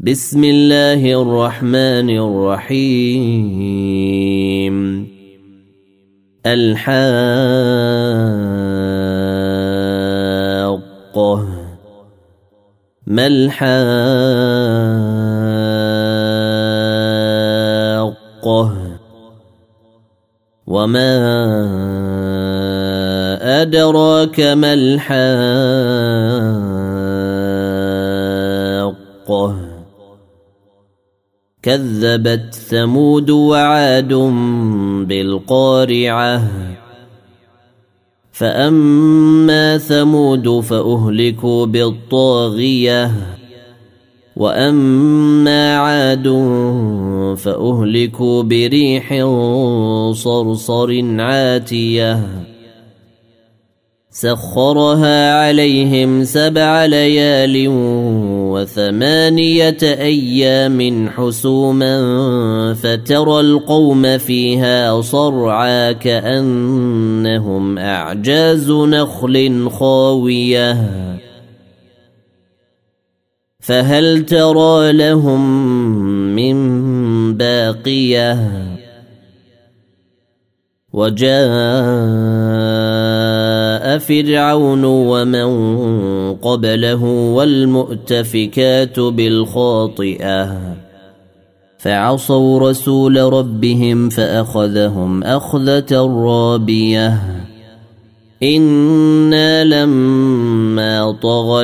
بسم الله الرحمن الرحيم. الحاقة. ما الحاقة؟ وما أدراك ما الحاقة؟ كذبت ثمود وعاد بالقارعة. فأما ثمود فأهلكوا بالطاغية، وأما عاد فأهلكوا بريح صرصر عاتية سخرها عليهم 7 ليال و8 أيام حسوما فترى القوم فيها صرعى كأنهم أعجاز نخل خاوية فهل ترى لهم من باقية؟ وجاء فرعون ومن قبله والمؤتفكات بالخاطئة فعصوا رسول ربهم فأخذهم أخذة رابية. إنا لما طغى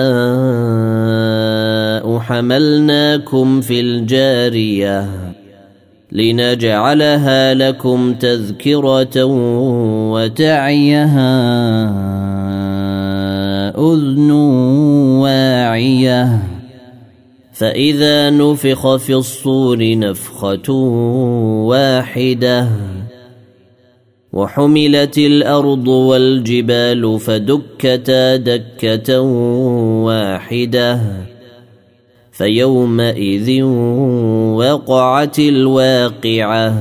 الماء حملناكم في الجارية لنجعلها لكم تذكرة وتعيها أذن واعية. فإذا نفخ في الصور نفخة واحدة وحملت الأرض والجبال فدكتا دكة واحدة فيومئذ وقعت الواقعة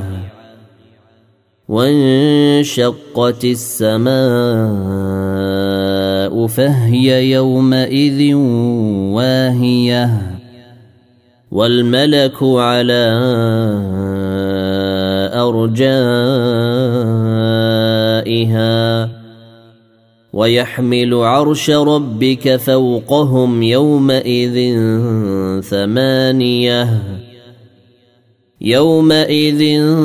وانشقت السماء فهي يومئذ واهية والملك على أرجائها ويحمل عرش ربك فوقهم يومئذ 8 يومئذ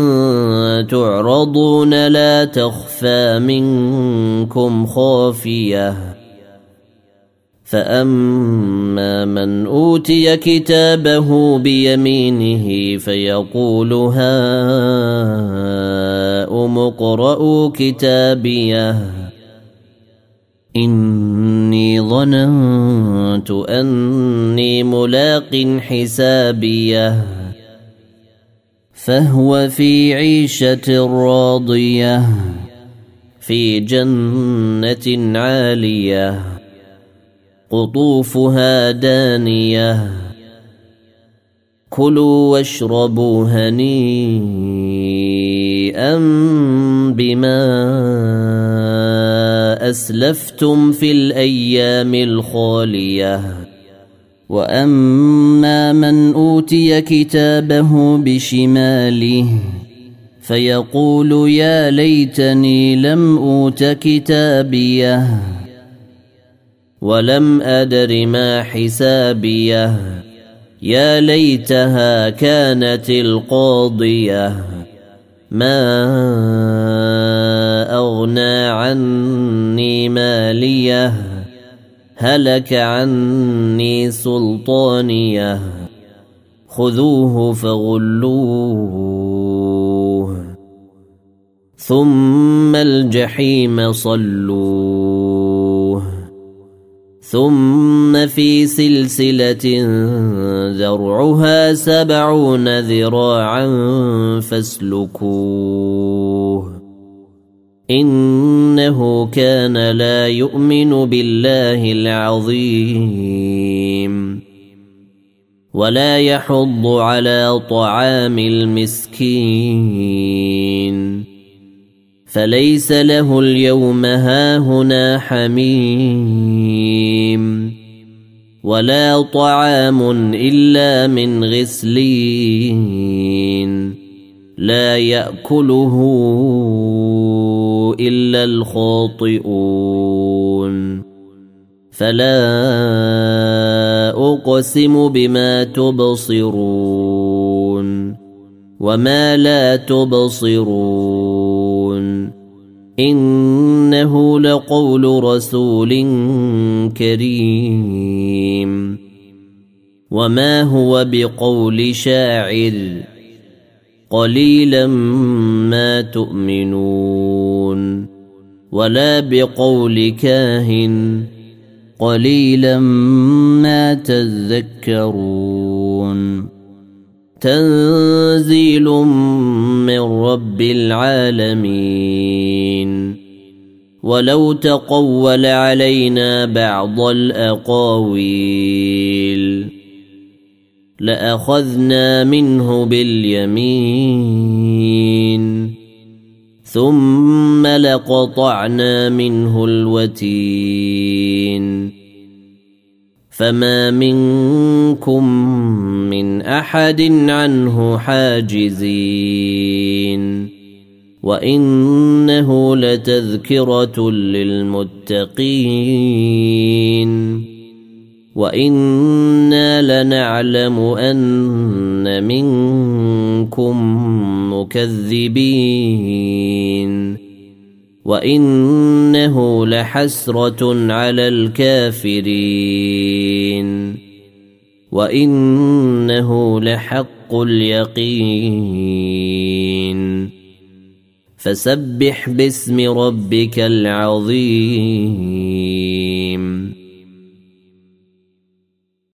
تعرضون لا تخفى منكم خافية. فأما من أوتي كتابه بيمينه فيقول هاؤم اقرءوا كتابيه إني ظننت أني ملاق حسابيه فهو في عيشة راضية في جنة عالية قطوفها دانية كلوا واشربوا هنيئا بما أسلفتم في الأيام الخالية. وأما من أوتي كتابه بشماله فيقول يا ليتني لم أوت كتابيه ولم أدر ما حسابيه يا ليتها كانت القاضية ما أغنى عني ماليه هلك عني سلطانيه خذوه فغلوه ثم الجحيم صلوه ثم في سلسلة ذرعها 70 ذراعا فاسلكوه إنه كان لا يؤمن بالله العظيم ولا يحض على طعام المسكين فليس له اليوم هاهنا حميم ولا طعام إلا من غسلين لا يأكله إلا الخاطئون فلا أقسم بما تبصرون وما لا تبصرون إنه لقول رسول كريم وما هو بقول شاعر قليلا ما تؤمنون ولا بقول كاهن قليلا ما تذكرون تنزيل من رب العالمين ولو تقول علينا بعض الأقاويل لأخذنا منه باليمين ثم لقطعنا منه الوتين فما منكم من أحد عنه حاجزين وإنه لتذكرة للمتقين وإنا لنعلم أن منكم مكذبين وإنه لحسرة على الكافرين وإنه لحق اليقين فسبح باسم ربك العظيم